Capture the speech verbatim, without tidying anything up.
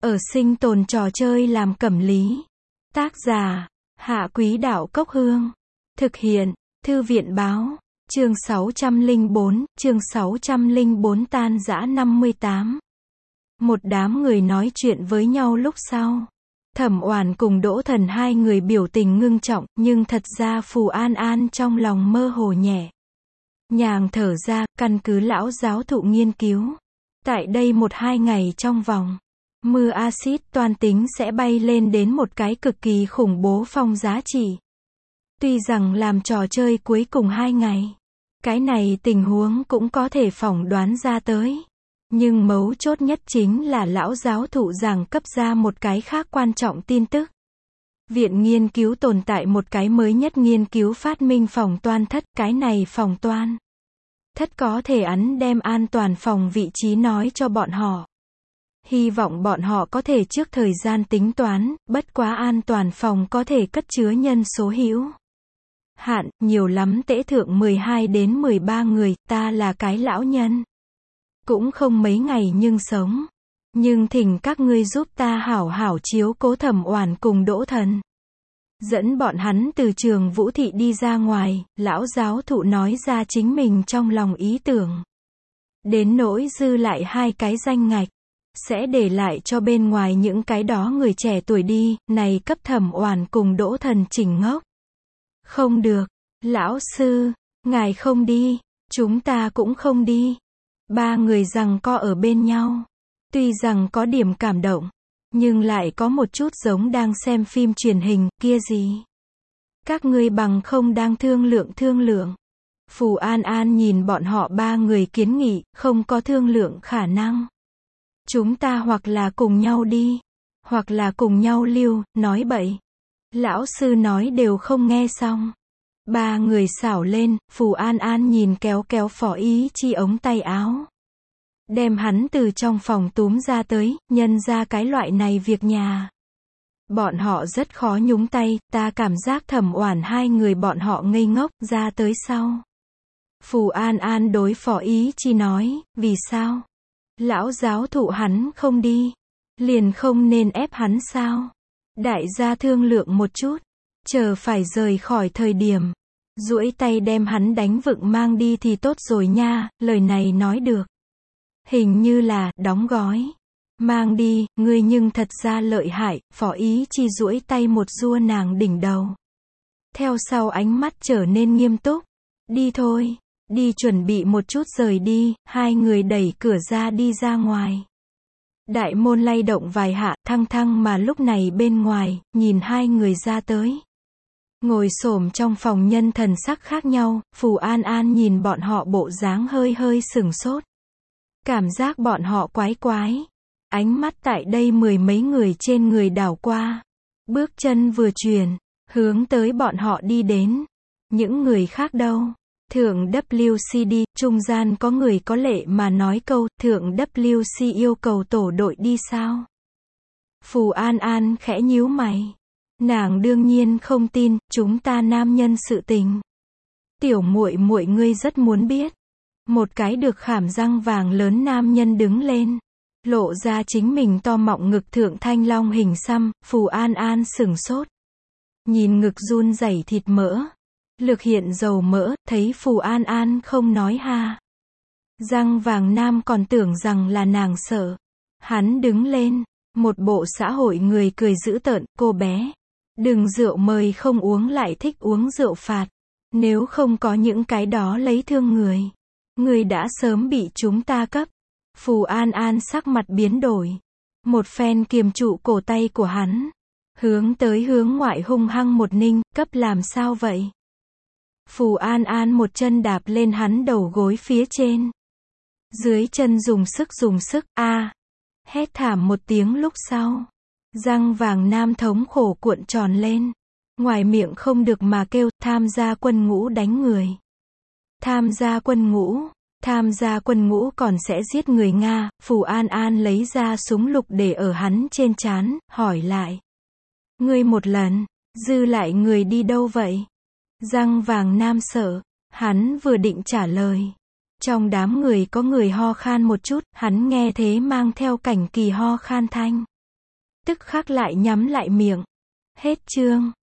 Ở sinh tồn trò chơi làm cẩm lý. Tác giả, Hạ Quý Đạo Cốc Hương. Thực hiện, Thư viện Báo. Chương sáu trăm lẻ bốn, chương sáu trăm lẻ bốn tan rã năm mươi tám. Một đám người nói chuyện với nhau lúc sau. Thẩm Oản cùng Đỗ Thần hai người biểu tình ngưng trọng, nhưng thật ra Phù An An trong lòng mơ hồ nhẹ nhàng thở ra, căn cứ lão giáo thụ nghiên cứu. Tại đây một hai ngày trong vòng, mưa axit toan tính sẽ bay lên đến một cái cực kỳ khủng bố phong giá trị. Tuy rằng làm trò chơi cuối cùng hai ngày, cái này tình huống cũng có thể phỏng đoán ra tới. Nhưng mấu chốt nhất chính là lão giáo thụ giảng cấp ra một cái khác quan trọng tin tức. Viện nghiên cứu tồn tại một cái mới nhất nghiên cứu phát minh phòng toan thất, cái này phòng toan thất có thể ấn đem an toàn phòng vị trí nói cho bọn họ. Hy vọng bọn họ có thể trước thời gian tính toán, bất quá an toàn phòng có thể cất chứa nhân số hữu hạn, nhiều lắm tễ thượng mười hai đến mười ba người, ta là cái lão nhân. Cũng không mấy ngày nhưng sống. Nhưng thỉnh các ngươi giúp ta hảo hảo chiếu cố Thẩm Oản cùng Đỗ Thần. Dẫn bọn hắn từ trường Vũ Thị đi ra ngoài, lão giáo thụ nói ra chính mình trong lòng ý tưởng. Đến nỗi dư lại hai cái danh ngạch, sẽ để lại cho bên ngoài những cái đó người trẻ tuổi đi, này cấp Thẩm Oản cùng Đỗ Thần chỉnh ngốc. Không được, lão sư, ngài không đi, chúng ta cũng không đi. Ba người giằng co ở bên nhau. Tuy rằng có điểm cảm động, nhưng lại có một chút giống đang xem phim truyền hình, kia gì? Các ngươi bằng không đang thương lượng thương lượng. Phù An An nhìn bọn họ ba người kiến nghị, không có thương lượng khả năng. Chúng ta hoặc là cùng nhau đi, hoặc là cùng nhau lưu, nói bậy. Lão sư nói đều không nghe xong. Ba người xảo lên, Phù An An nhìn kéo kéo Phó Ý Chi ống tay áo. Đem hắn từ trong phòng túm ra tới, nhân ra cái loại này việc nhà. Bọn họ rất khó nhúng tay, ta cảm giác Thẩm Oản hai người bọn họ ngây ngốc, ra tới sau. Phù An An đối Phó Ý Chi nói, vì sao? Lão giáo thụ hắn không đi, liền không nên ép hắn sao? Đại gia thương lượng một chút, chờ phải rời khỏi thời điểm, duỗi tay đem hắn đánh vựng mang đi thì tốt rồi nha, lời này nói được. Hình như là, đóng gói. Mang đi, ngươi nhưng thật ra lợi hại, Phó Ý Chi duỗi tay một rua nàng đỉnh đầu. Theo sau ánh mắt trở nên nghiêm túc. Đi thôi, đi chuẩn bị một chút rời đi, hai người đẩy cửa ra đi ra ngoài. Đại môn lay động vài hạ, thăng thăng mà lúc này bên ngoài, nhìn hai người ra tới. Ngồi xổm trong phòng nhân thần sắc khác nhau, Phù An An nhìn bọn họ bộ dáng hơi hơi sửng sốt. Cảm giác bọn họ quái quái. Ánh mắt tại đây mười mấy người trên người đảo qua. Bước chân vừa chuyển, hướng tới bọn họ đi đến. Những người khác đâu? Thượng W C D, trung gian có người có lệ mà nói câu, Thượng W C yêu cầu tổ đội đi sao? Phù An An khẽ nhíu mày. Nàng đương nhiên không tin, chúng ta nam nhân sự tình. Tiểu muội muội ngươi rất muốn biết. Một cái được khảm răng vàng lớn nam nhân đứng lên, lộ ra chính mình to mọng ngực thượng thanh long hình xăm, Phù An An sửng sốt. Nhìn ngực run rẩy thịt mỡ, lực hiện dầu mỡ, thấy Phù An An không nói ha. Răng vàng nam còn tưởng rằng là nàng sợ. Hắn đứng lên, một bộ xã hội người cười dữ tợn, cô bé. Đừng rượu mời không uống lại thích uống rượu phạt. Nếu không có những cái đó lấy thương người. Người đã sớm bị chúng ta cấp. Phù An An sắc mặt biến đổi. Một phen kiềm trụ cổ tay của hắn. Hướng tới hướng ngoại hung hăng một ninh, cấp làm sao vậy? Phù An An một chân đạp lên hắn đầu gối phía trên. Dưới chân dùng sức dùng sức, a à. Hét thảm một tiếng lúc sau. Răng vàng nam thống khổ cuộn tròn lên. Ngoài miệng không được mà kêu, tham gia quân ngũ đánh người. Tham gia quân ngũ, tham gia quân ngũ còn sẽ giết người Nga, Phù An An lấy ra súng lục để ở hắn trên trán, hỏi lại. Ngươi một lần, dư lại người đi đâu vậy? Răng vàng nam sợ, hắn vừa định trả lời. Trong đám người có người ho khan một chút, hắn nghe thế mang theo cảnh kỳ ho khan thanh. tức khắc lại nhắm lại miệng. Hết chương.